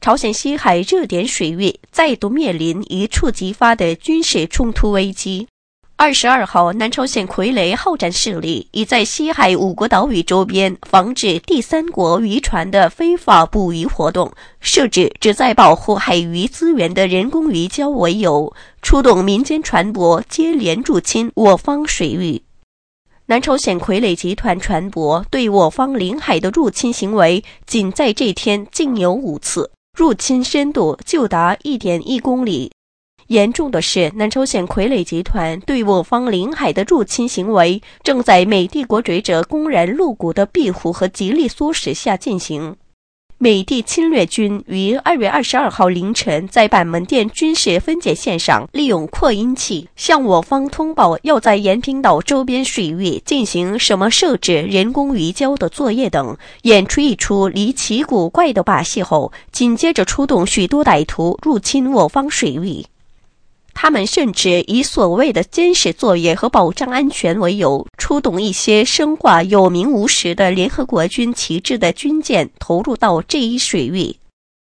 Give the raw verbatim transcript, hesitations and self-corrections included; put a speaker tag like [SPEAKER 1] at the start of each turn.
[SPEAKER 1] 朝鲜西海热点水域再度面临一触即发的军事冲突危机。二十二号，南朝鲜傀儡好战势力已在西海五国岛屿周边防止第三国渔船的非法捕鱼活动，设置旨在保护海鱼资源的人工鱼礁为由，出动民间船舶接连入侵我方水域。南朝鲜傀儡集团船舶对我方领海的入侵行为，仅在这天竟有五次，入侵深度就达 一点一公里。严重的是，南朝鲜傀儡集团对我方领海的入侵行为，正在美帝国主义者公然露骨的庇护和极力唆使下进行。美帝侵略军于二月二十二号凌晨在板门店军事分界线上，利用扩音器向我方通报要在延坪岛周边水域进行什么设置人工鱼礁的作业等，演出一出离奇古怪的把戏后，紧接着出动许多歹徒入侵我方水域。他们甚至以所谓的监视作业和保障安全为由，出动一些身挂有名无实的联合国军旗帜的军舰投入到这一水域。